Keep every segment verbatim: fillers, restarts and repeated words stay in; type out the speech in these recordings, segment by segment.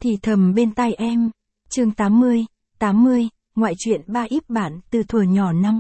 thì thầm bên tai em. Chương tám mươi, tám mươi, ngoại truyện ba íp bản từ thuở nhỏ năm.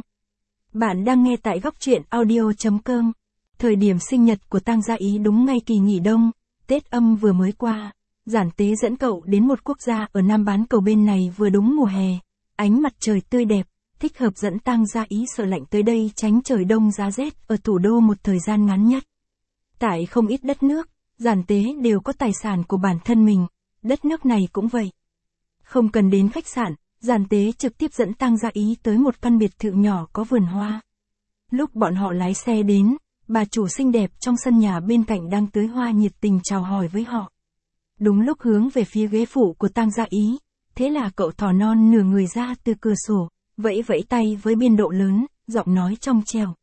Bạn đang nghe tại góc truyện audio chấm com. Thời điểm sinh nhật của Tang Gia Ý đúng ngay kỳ nghỉ đông, Tết Âm vừa mới qua. Giản Tế dẫn cậu đến một quốc gia ở Nam bán cầu bên này vừa đúng mùa hè. Ánh mặt trời tươi đẹp, thích hợp dẫn Tang Gia Ý sợ lạnh tới đây tránh trời đông giá rét ở thủ đô một thời gian ngắn nhất. Tại không ít đất nước, Giản Tế đều có tài sản của bản thân mình, đất nước này cũng vậy. Không cần đến khách sạn, Giản Tế trực tiếp dẫn Tang Gia Ý tới một căn biệt thự nhỏ có vườn hoa. Lúc bọn họ lái xe đến, bà chủ xinh đẹp trong sân nhà bên cạnh đang tưới hoa nhiệt tình chào hỏi với họ. Đúng lúc hướng về phía ghế phụ của Tang Gia Ý, thế là cậu thỏ non nửa người ra từ cửa sổ, vẫy vẫy tay với biên độ lớn, giọng nói trong trẻo.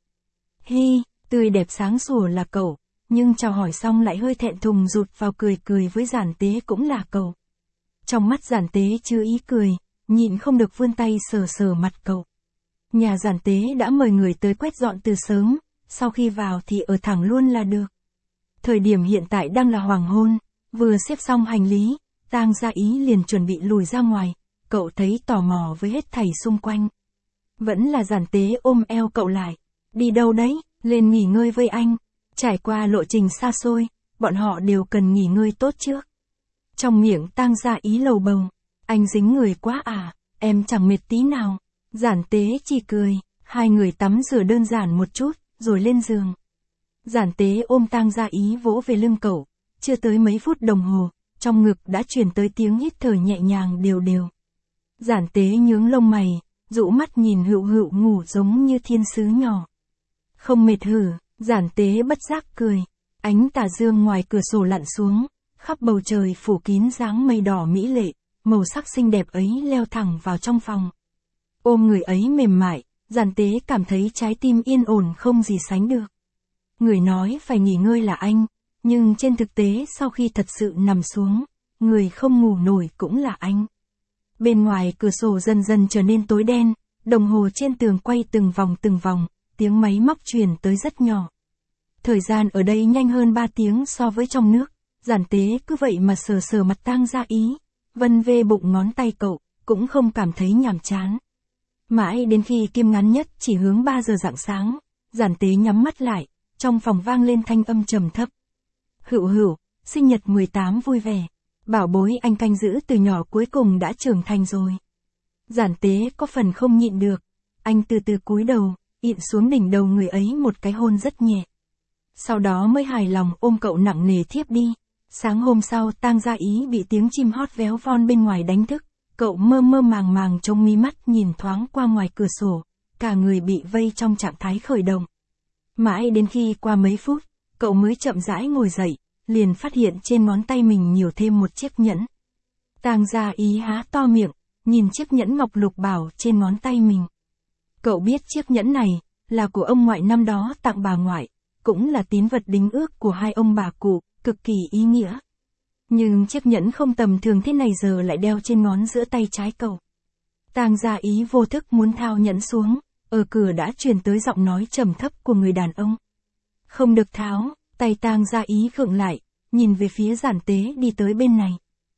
Hi, tươi đẹp sáng sủa là cậu, nhưng chào hỏi xong lại hơi thẹn thùng rụt vào cười cười với Giản Tế cũng là cậu. Trong mắt Giản Tế chưa ý cười, nhịn không được vươn tay sờ sờ mặt cậu. Nhà Giản Tế đã mời người tới quét dọn từ sớm, sau khi vào thì ở thẳng luôn là được. Thời điểm hiện tại đang là hoàng hôn, vừa xếp xong hành lý, Tang Gia Ý liền chuẩn bị lùi ra ngoài, cậu thấy tò mò với hết thảy xung quanh. Vẫn là Giản Tế ôm eo cậu lại. Đi đâu đấy, lên nghỉ ngơi với anh. Trải qua lộ trình xa xôi, bọn họ đều cần nghỉ ngơi tốt trước. Trong miệng Tang Gia Ý lầu bầu, anh dính người quá à, em chẳng mệt tí nào. Giản Tế chỉ cười, hai người tắm rửa đơn giản một chút, rồi lên giường. Giản Tế ôm Tang Gia Ý vỗ về lưng cậu, chưa tới mấy phút đồng hồ, trong ngực đã truyền tới tiếng hít thở nhẹ nhàng đều đều. Giản Tế nhướng lông mày, dụ mắt nhìn Hựu Hựu ngủ giống như thiên sứ nhỏ. Không mệt hử, Giản Tế bất giác cười, ánh tà dương ngoài cửa sổ lặn xuống, khắp bầu trời phủ kín dáng mây đỏ mỹ lệ, màu sắc xinh đẹp ấy leo thẳng vào trong phòng. Ôm người ấy mềm mại, Giản Tế cảm thấy trái tim yên ổn không gì sánh được. Người nói phải nghỉ ngơi là anh, nhưng trên thực tế sau khi thật sự nằm xuống, người không ngủ nổi cũng là anh. Bên ngoài cửa sổ dần dần trở nên tối đen, đồng hồ trên tường quay từng vòng từng vòng, tiếng máy móc truyền tới rất nhỏ. Thời gian ở đây nhanh hơn ba tiếng so với trong nước, Giản Tế cứ vậy mà sờ sờ mặt Tang Gia Ý, vân vê bụng ngón tay cậu, cũng không cảm thấy nhàm chán. Mãi đến khi kim ngắn nhất chỉ hướng ba giờ rạng sáng, Giản Tế nhắm mắt lại, trong phòng vang lên thanh âm trầm thấp. Hựu Hựu, sinh nhật mười tám vui vẻ, bảo bối anh canh giữ từ nhỏ cuối cùng đã trưởng thành rồi. Giản Tế có phần không nhịn được, anh từ từ cúi đầu, ịn xuống đỉnh đầu người ấy một cái hôn rất nhẹ. Sau đó mới hài lòng ôm cậu nặng nề thiếp đi. Sáng hôm sau Tang Gia Ý bị tiếng chim hót véo von bên ngoài đánh thức, cậu mơ mơ màng màng trông mí mắt nhìn thoáng qua ngoài cửa sổ, cả người bị vây trong trạng thái khởi động. Mãi đến khi qua mấy phút, cậu mới chậm rãi ngồi dậy, liền phát hiện trên ngón tay mình nhiều thêm một chiếc nhẫn. Tang Gia Ý há to miệng, nhìn chiếc nhẫn ngọc lục bảo trên ngón tay mình. Cậu biết chiếc nhẫn này là của ông ngoại năm đó tặng bà ngoại, cũng là tín vật đính ước của hai ông bà cụ, cực kỳ ý nghĩa. Nhưng chiếc nhẫn không tầm thường thế này giờ lại đeo trên ngón giữa tay trái cậu. Tang Gia Ý vô thức muốn thao nhẫn xuống, ở cửa đã truyền tới giọng nói trầm thấp của người đàn ông. Không được tháo, tay Tang Gia Ý khựng lại, nhìn về phía Giản Tế đi tới bên này.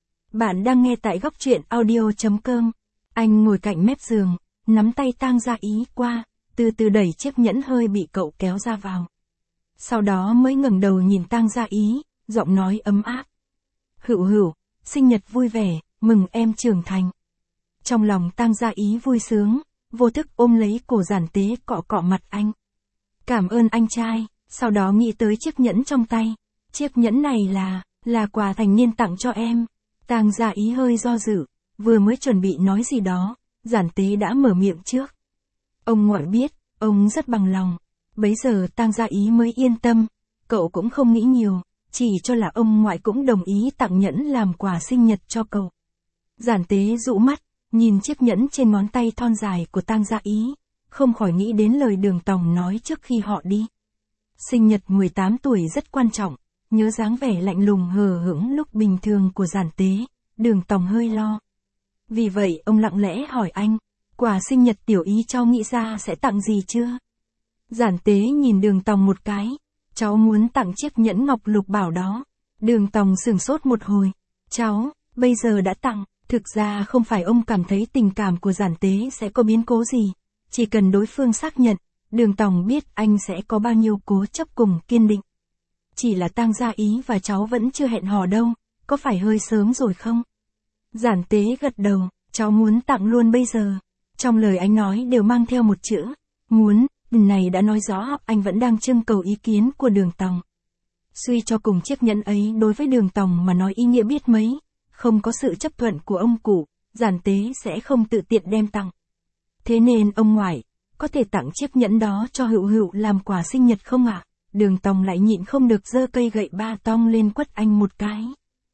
Bạn đang nghe tại góc truyện audio chấm com. Anh ngồi cạnh mép giường, nắm tay Tang Gia Ý qua, từ từ đẩy chiếc nhẫn hơi bị cậu kéo ra vào. Sau đó mới ngẩng đầu nhìn Tang Gia Ý, giọng nói ấm áp. Hựu Hựu, sinh nhật vui vẻ, mừng em trưởng thành. Trong lòng Tang Gia Ý vui sướng, vô thức ôm lấy cổ Giản Tế cọ cọ mặt anh. Cảm ơn anh trai, sau đó nghĩ tới chiếc nhẫn trong tay. Chiếc nhẫn này là, là quà thành niên tặng cho em. Tang Gia Ý hơi do dự, vừa mới chuẩn bị nói gì đó, Giản Tế đã mở miệng trước. Ông ngoại biết, ông rất bằng lòng. Bấy giờ Tang Gia Ý mới yên tâm, cậu cũng không nghĩ nhiều, chỉ cho là ông ngoại cũng đồng ý tặng nhẫn làm quà sinh nhật cho cậu. Giản Tế dụ mắt, nhìn chiếc nhẫn trên ngón tay thon dài của Tang Gia Ý, không khỏi nghĩ đến lời Đường Tòng nói trước khi họ đi. Sinh nhật mười tám tuổi rất quan trọng, nhớ dáng vẻ lạnh lùng hờ hững lúc bình thường của Giản Tế, Đường Tòng hơi lo. Vì vậy ông lặng lẽ hỏi anh, quà sinh nhật tiểu Ý cháu nghĩ ra sẽ tặng gì chưa? Giản Tế nhìn Đường Tòng một cái, cháu muốn tặng chiếc nhẫn ngọc lục bảo đó. Đường Tòng sửng sốt một hồi, cháu, bây giờ đã tặng, thực ra không phải ông cảm thấy tình cảm của Giản Tế sẽ có biến cố gì, chỉ cần đối phương xác nhận, Đường Tòng biết anh sẽ có bao nhiêu cố chấp cùng kiên định. Chỉ là Tang Gia Ý và cháu vẫn chưa hẹn hò đâu, có phải hơi sớm rồi không? Giản Tế gật đầu, cháu muốn tặng luôn bây giờ. Trong lời anh nói đều mang theo một chữ, muốn, này đã nói rõ anh vẫn đang trưng cầu ý kiến của Đường Tòng. Suy cho cùng chiếc nhẫn ấy đối với Đường Tòng mà nói ý nghĩa biết mấy, không có sự chấp thuận của ông cụ, Giản Tế sẽ không tự tiện đem tặng. Thế nên ông ngoại, có thể tặng chiếc nhẫn đó cho Hữu Hữu làm quà sinh nhật không ạ? À? Đường Tòng lại nhịn không được giơ cây gậy ba tong lên quất anh một cái.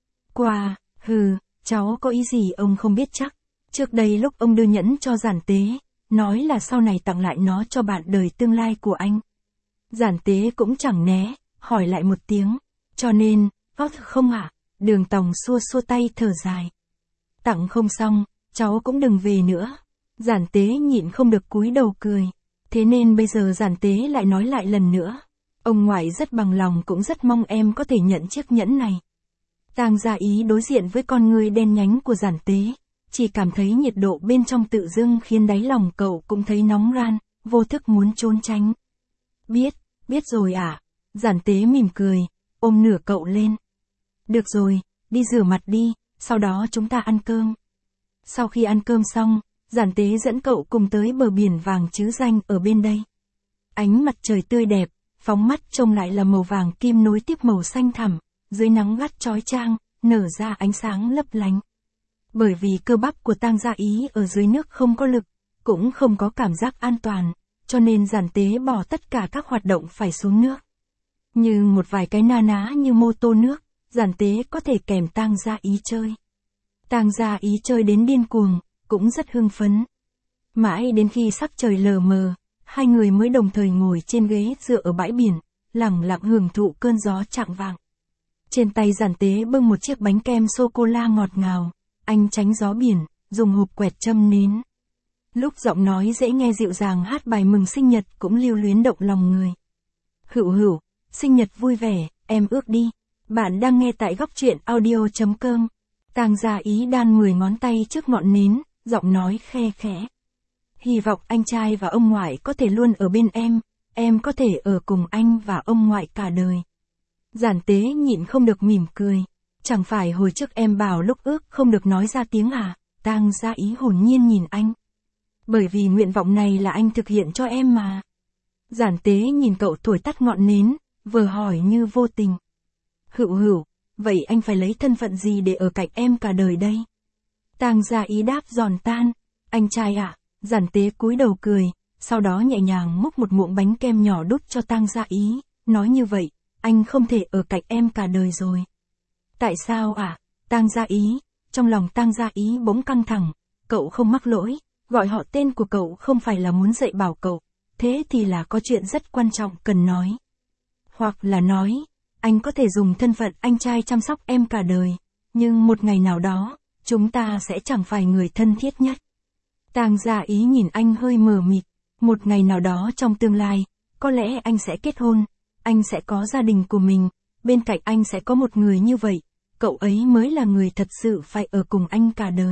Quà, hừ, cháu có ý gì ông không biết chắc. Trước đây lúc ông đưa nhẫn cho Giản Tế, nói là sau này tặng lại nó cho bạn đời tương lai của anh. Giản Tế cũng chẳng né, hỏi lại một tiếng. Cho nên, có thực không ạ? À? Đường Tòng xua xua tay thở dài. Tặng không xong, cháu cũng đừng về nữa. Giản Tế nhịn không được cúi đầu cười. Thế nên bây giờ Giản Tế lại nói lại lần nữa. Ông ngoại rất bằng lòng cũng rất mong em có thể nhận chiếc nhẫn này. Tang Gia Ý đối diện với con ngươi đen nhánh của Giản Tế, chỉ cảm thấy nhiệt độ bên trong tự dưng khiến đáy lòng cậu cũng thấy nóng ran, vô thức muốn trốn tránh. Biết, biết rồi à? Giản Tế mỉm cười, ôm nửa cậu lên. Được rồi, đi rửa mặt đi, sau đó chúng ta ăn cơm. Sau khi ăn cơm xong, Giản Tế dẫn cậu cùng tới bờ biển vàng chữ danh ở bên đây. Ánh mặt trời tươi đẹp, phóng mắt trông lại là màu vàng kim nối tiếp màu xanh thẳm, dưới nắng gắt chói chang, nở ra ánh sáng lấp lánh. Bởi vì cơ bắp của Tang Gia Ý ở dưới nước không có lực, cũng không có cảm giác an toàn, cho nên Giản Tế bỏ tất cả các hoạt động phải xuống nước. Như một vài cái na ná như mô tô nước, Giản Tế có thể kèm Tang Gia Ý chơi. Tang Gia Ý chơi đến điên cuồng, cũng rất hưng phấn. Mãi đến khi sắc trời lờ mờ, hai người mới đồng thời ngồi trên ghế dựa ở bãi biển, lẳng lặng hưởng thụ cơn gió chạng vạng. Trên tay Giản Tế bưng một chiếc bánh kem sô-cô-la ngọt ngào, anh tránh gió biển, dùng hộp quẹt châm nến. Lúc giọng nói dễ nghe dịu dàng hát bài mừng sinh nhật cũng lưu luyến động lòng người. Hữu Hữu, sinh nhật vui vẻ, em ước đi. Bạn đang nghe tại góc truyện audio chấm com. Tang Gia Ý đan mười ngón tay trước ngọn nến, giọng nói khe khẽ. Hy vọng anh trai và ông ngoại có thể luôn ở bên em, em có thể ở cùng anh và ông ngoại cả đời. Giản Tế nhịn không được mỉm cười. Chẳng phải hồi trước em bảo lúc ước không được nói ra tiếng à? Tang Gia Ý hồn nhiên nhìn anh. Bởi vì nguyện vọng này là anh thực hiện cho em mà. Giản Tế nhìn cậu thổi tắt ngọn nến, vừa hỏi như vô tình. Hữu Hữu, vậy anh phải lấy thân phận gì để ở cạnh em cả đời đây? Tang Gia Ý đáp giòn tan. Anh trai ạ. À? Giản Tế cúi đầu cười, sau đó nhẹ nhàng múc một muỗng bánh kem nhỏ đút cho Tang Gia Ý, nói như vậy, anh không thể ở cạnh em cả đời rồi. Tại sao ạ? À? Tang Gia Ý, trong lòng Tang Gia Ý bỗng căng thẳng, cậu không mắc lỗi, gọi họ tên của cậu không phải là muốn dạy bảo cậu, thế thì là có chuyện rất quan trọng cần nói. Hoặc là nói, anh có thể dùng thân phận anh trai chăm sóc em cả đời, nhưng một ngày nào đó, chúng ta sẽ chẳng phải người thân thiết nhất. Tang Gia Ý nhìn anh hơi mờ mịt, một ngày nào đó trong tương lai, có lẽ anh sẽ kết hôn, anh sẽ có gia đình của mình, bên cạnh anh sẽ có một người như vậy, cậu ấy mới là người thật sự phải ở cùng anh cả đời.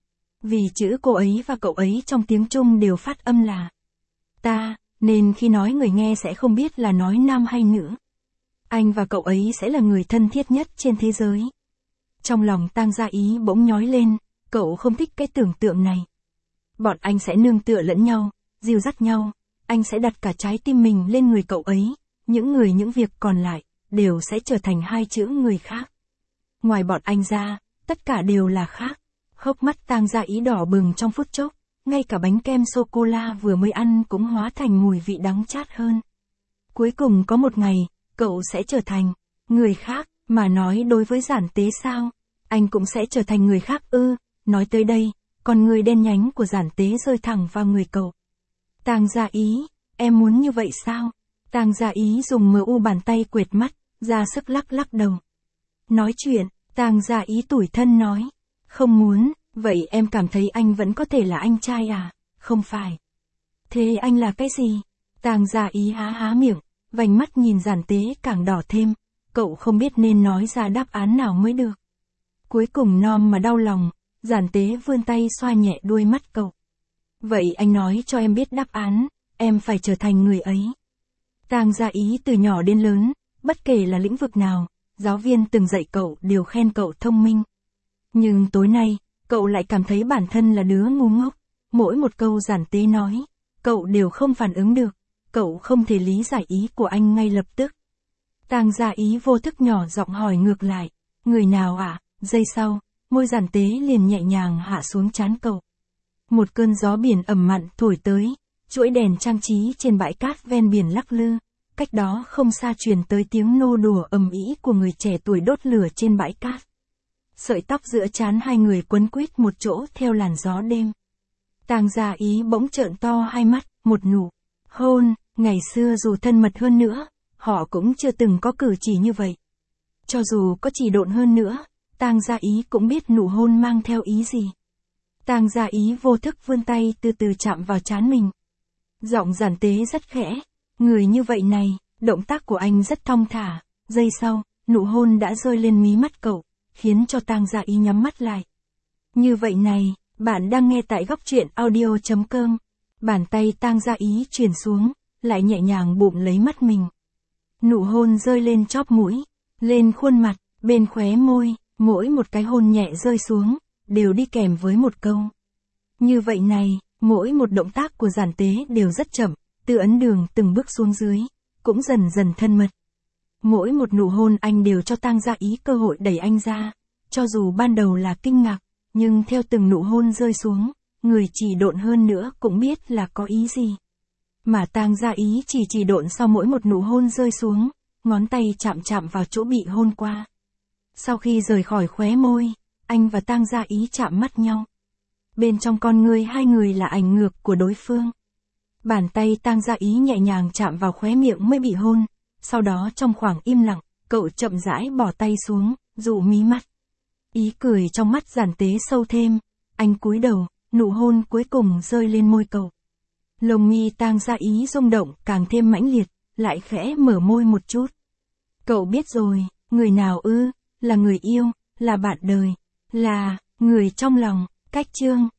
Vì chữ cô ấy và cậu ấy trong tiếng Trung đều phát âm là ta, nên khi nói người nghe sẽ không biết là nói nam hay nữ. Anh và cậu ấy sẽ là người thân thiết nhất trên thế giới. Trong lòng Tang Gia Ý bỗng nhói lên, cậu không thích cái tưởng tượng này. Bọn anh sẽ nương tựa lẫn nhau, dìu dắt nhau, anh sẽ đặt cả trái tim mình lên người cậu ấy, những người những việc còn lại, đều sẽ trở thành hai chữ người khác. Ngoài bọn anh ra, tất cả đều là khác. Hốc mắt Tang Gia Ý đỏ bừng trong phút chốc, ngay cả bánh kem sô-cô-la vừa mới ăn cũng hóa thành mùi vị đắng chát hơn. Cuối cùng có một ngày, cậu sẽ trở thành người khác, mà nói đối với Giản Tế sao? Anh cũng sẽ trở thành người khác ư? Nói tới đây, con người đen nhánh của Giản Tế rơi thẳng vào người cậu. Tang Gia Ý, em muốn như vậy sao? Tang Gia Ý dùng mờ u bàn tay quệt mắt, ra sức lắc lắc đầu. Nói chuyện, Tang Gia Ý tủi thân nói. Không muốn, vậy em cảm thấy anh vẫn có thể là anh trai à? Không phải. Thế anh là cái gì? Tang Gia Ý há há miệng, vành mắt nhìn Giản Tế càng đỏ thêm, cậu không biết nên nói ra đáp án nào mới được. Cuối cùng nom mà đau lòng, giản tế vươn tay xoa nhẹ đuôi mắt cậu. Vậy anh nói cho em biết đáp án, em phải trở thành người ấy. Tang Gia Ý từ nhỏ đến lớn, bất kể là lĩnh vực nào, giáo viên từng dạy cậu đều khen cậu thông minh. Nhưng tối nay, cậu lại cảm thấy bản thân là đứa ngu ngốc. Mỗi một câu giản tế nói, cậu đều không phản ứng được, cậu không thể lý giải ý của anh ngay lập tức. Tang Gia Ý vô thức nhỏ giọng hỏi ngược lại, người nào ạ? À? Giây sau, môi giản tế liền nhẹ nhàng hạ xuống trán cậu. Một cơn gió biển ẩm mặn thổi tới, chuỗi đèn trang trí trên bãi cát ven biển lắc lư, cách đó không xa truyền tới tiếng nô đùa ầm ĩ của người trẻ tuổi đốt lửa trên bãi cát. Sợi tóc giữa trán hai người quấn quýt một chỗ theo làn gió đêm. Tang Gia Ý bỗng trợn to hai mắt, một nụ hôn, ngày xưa dù thân mật hơn nữa, họ cũng chưa từng có cử chỉ như vậy. Cho dù có chỉ độn hơn nữa, Tang Gia Ý cũng biết nụ hôn mang theo ý gì. Tang Gia Ý vô thức vươn tay từ từ chạm vào trán mình. Giọng giản tế rất khẽ, người như vậy này, động tác của anh rất thong thả. Giây sau, nụ hôn đã rơi lên mí mắt cậu, khiến cho Tang Gia Ý nhắm mắt lại. Như vậy này, bạn đang nghe tại góc truyện audio chấm com. Bàn tay Tang Gia Ý truyền xuống, lại nhẹ nhàng bụm lấy mắt mình. Nụ hôn rơi lên chóp mũi, lên khuôn mặt, bên khóe môi, mỗi một cái hôn nhẹ rơi xuống, đều đi kèm với một câu. Như vậy này, mỗi một động tác của giản tế đều rất chậm, từ ấn đường từng bước xuống dưới, cũng dần dần thân mật. Mỗi một nụ hôn anh đều cho Tang Gia Ý cơ hội đẩy anh ra, cho dù ban đầu là kinh ngạc, nhưng theo từng nụ hôn rơi xuống, người chỉ độn hơn nữa cũng biết là có ý gì. Mà Tang Gia Ý chỉ chỉ độn sau mỗi một nụ hôn rơi xuống, ngón tay chạm chạm vào chỗ bị hôn qua. Sau khi rời khỏi khóe môi, anh và Tang Gia Ý chạm mắt nhau. Bên trong con ngươi hai người là ảnh ngược của đối phương. Bàn tay Tang Gia Ý nhẹ nhàng chạm vào khóe miệng mới bị hôn, sau đó trong khoảng im lặng, cậu chậm rãi bỏ tay xuống, dụ mí mắt. Ý cười trong mắt giản tế sâu thêm, anh cúi đầu, nụ hôn cuối cùng rơi lên môi cậu. Lồng mi Tang Gia Ý rung động càng thêm mãnh liệt, lại khẽ mở môi một chút. Cậu biết rồi, người nào ư, là người yêu, là bạn đời, là người trong lòng. Cách chương